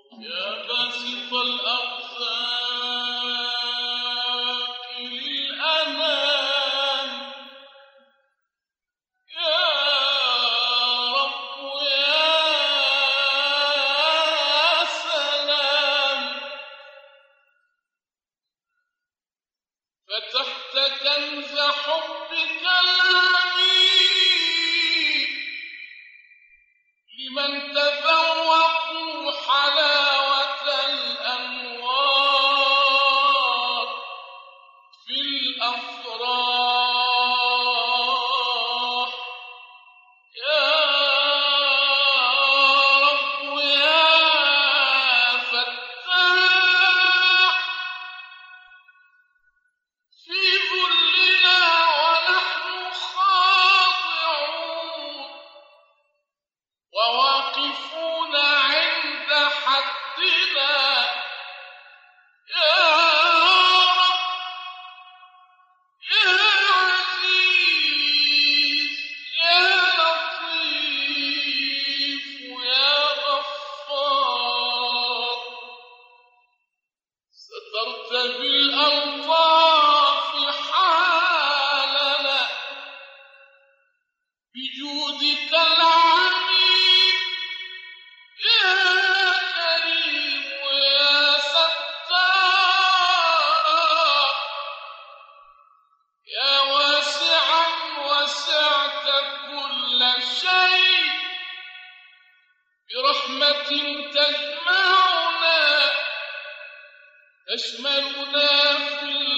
يا باسط الأرزاق للأنام يا رب يا سلام فتحت كنز حبك العميق لمن تذوقوا حلاوة الأنوار في الأفراح يا رب يا فتاح في ذلنا ونحن خاضعون وواقفون عند حدنا يا رب يا عزيز يا لطيف يا غفار سترت بالألطاف حالنا بجودك العميم يا كريم يا ستار يا واسعا وسعت كل شيء برحمة تجمعنا تشملنا في